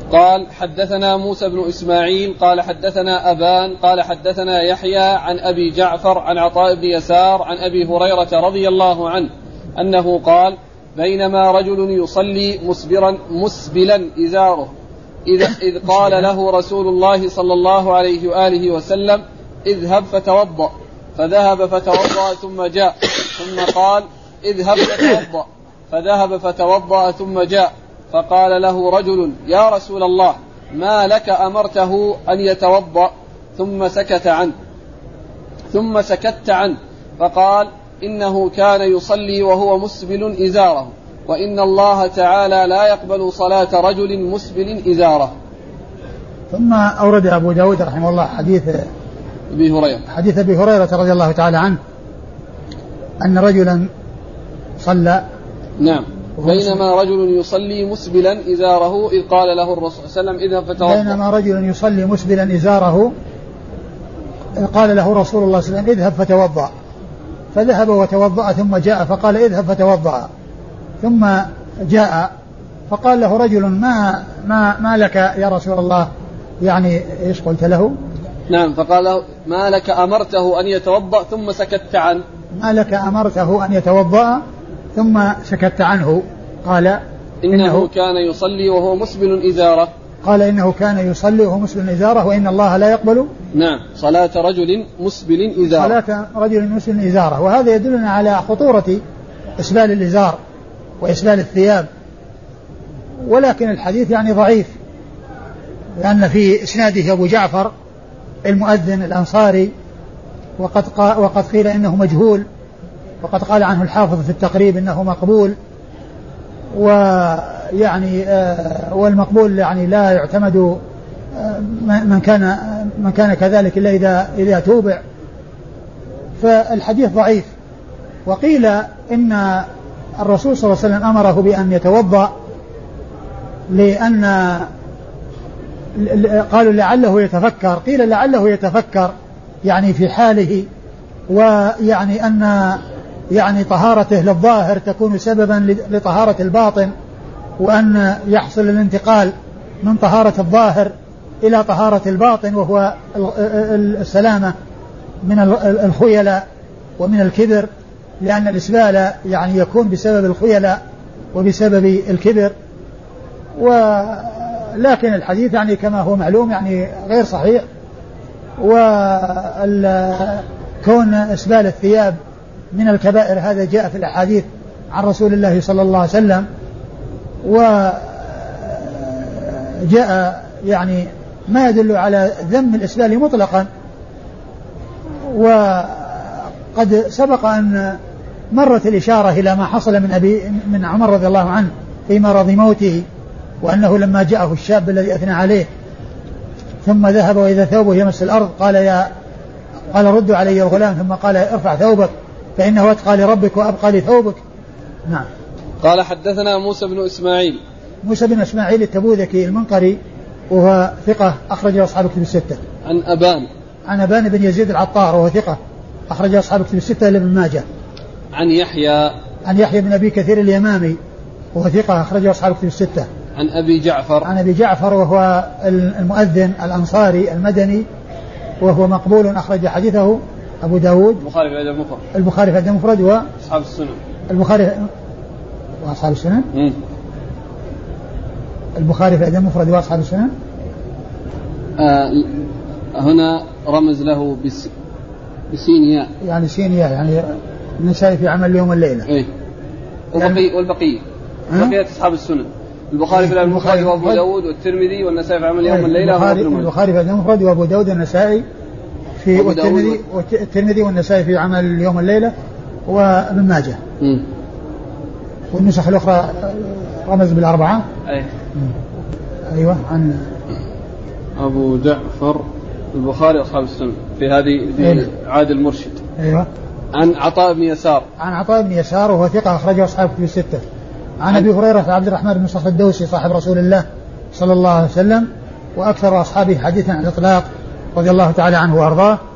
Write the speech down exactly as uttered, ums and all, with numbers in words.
قال حدثنا موسى بن إسماعيل قال حدثنا أبان قال حدثنا يحيى عن أبي جعفر عن عطاء بن يسار عن أبي هريرة رضي الله عنه أنه قال بينما رجل يصلي مسبرا مسبلا إزاره إذ, إذ قال له رسول الله صلى الله عليه وآله وسلم اذهب فتوضأ، فذهب فتوضأ ثم جاء، ثم قال اذهب فتوضأ، فذهب فتوضأ ثم جاء، فقال له رجل يا رسول الله ما لك أمرته أن يتوضأ؟ ثم سكت عنه ثم سكت عنه فقال إنه كان يصلي وهو مسبل إزاره، وإن الله تعالى لا يقبل صلاة رجل مسبل إزاره. ثم أورد أبو داود رحمه الله حديث أبي هريرة حديث أبي هريرة رضي الله تعالى عنه أن رجلا صلى نعم بينما رجل يصلي مسبلا إزاره إذ قال له الرسول صلى الله عليه وسلم اذهب فتوضأ. بينما رجل يصلي مسبلا إزاره قال له رسول الله صلى الله عليه وسلم اذهب فتوضأ، فذهب وتوضأ ثم جاء فقال اذهب فتوضأ، ثم جاء فقال له رجل ما ما ما لك يا رسول الله، يعني ايش قلت له؟ نعم فقال له ما لك أمرته أن يتوضأ ثم سكت عنه. ما لك أمرته أن يتوضأ ثم سكت عنه. قال إنه, إنه كان يصلي وهو مسبل إزاره. قال إنه كان يصلي وهو مسبل إزاره وإن الله لا يقبل نعم صلاة رجل مسبل إزاره صلاة رجل مسبل إزاره. وهذا يدلنا على خطورة إسبال الإزار وإسبال الثياب، ولكن الحديث يعني ضعيف لأن في إسناده أبو جعفر المؤذن الأنصاري، وقد وقد قيل إنه مجهول، وقد قال عنه الحافظ في التقريب إنه مقبول، ويعني آه والمقبول يعني لا يعتمد آه من كان من كان كذلك إلا إذا إذا توبع، فالحديث ضعيف. وقيل إن الرسول صلى الله عليه وسلم أمره بأن يتوضأ لأن قالوا لعله يتفكر، قيل لعله يتفكر يعني في حاله، ويعني أن يعني طهارته للظاهر تكون سببا لطهارة الباطن، وأن يحصل الانتقال من طهارة الظاهر إلى طهارة الباطن وهو السلامة من الخيلاء ومن الكبر، لأن الإسبال يعني يكون بسبب الخيلاء وبسبب الكبر. ولكن الحديث يعني كما هو معلوم يعني غير صحيح، وكون إسبال الثياب من الكبائر هذا جاء في الأحاديث عن رسول الله صلى الله عليه وسلم، وجاء يعني ما يدل على ذم الإسبال مطلقا. وقد سبق أن مرت الإشارة إلى ما حصل من أبي من عمر رضي الله عنه في مرض موته، وأنه لما جاءه الشاب الذي أثنى عليه ثم ذهب وإذا ثوبه يمس الأرض قال يا قال ردوا علي الغلام، ثم قال ارفع ثوبك فإنه أتقى لربك وأبقى لثوبك. نعم. قال حدثنا موسى بن إسماعيل موسى بن إسماعيل التبوذكي المنقري وهو ثقة أخرج أصحاب كتب الستة. عن أبان عن أبان بن يزيد العطار وهو ثقة أخرج أصحاب كتب الستة إلا ابن ماجه. عن يحيى عن يحيى بن أبي كثير اليمامي وهو ثقة أخرج أصحاب كتب الستة. عن أبي جعفر عن أبي جعفر وهو المؤذن الأنصاري المدني وهو مقبول أخرج حديثه أبو داود البخاري في الأدب المفرد البخاري في الأدب المفرد وأصحاب السنن البخاري وأصحاب السنن مم. البخاري في الأدب المفرد وأصحاب السنن. آه هنا رمز له بس بسينياء يعني سينياء يعني النسائي في عمل اليوم والليلة. إيه والبقية يعني والبقية بقية أصحاب السنن البخاري في الأدب المفرد وأبو داود والترمذي والنسائي في عمل اليوم والليلة. البخاري في الأدب المفرد وأبو داود والنسائي في والترمذي والترمذي والنسائي في عمل اليوم والليلة وابن ماجه. م. والنسخ الأخرى رمز بالأربعة. أي. أيوة عن أبو جعفر البخاري أصحاب السنن في هذه أيوة. عاد المرشد. أيوة. عن عطاء بن يسار عن عطاء بن يسار وهو ثقة أخرجه أصحاب كتب الستة. عن أبي هريرة عبد الرحمن بن صخر الدوسي صاحب رسول الله صلى الله عليه وسلم وأكثر أصحابه حديثا عن الإطلاق رضي الله تعالى عنه وأرضاه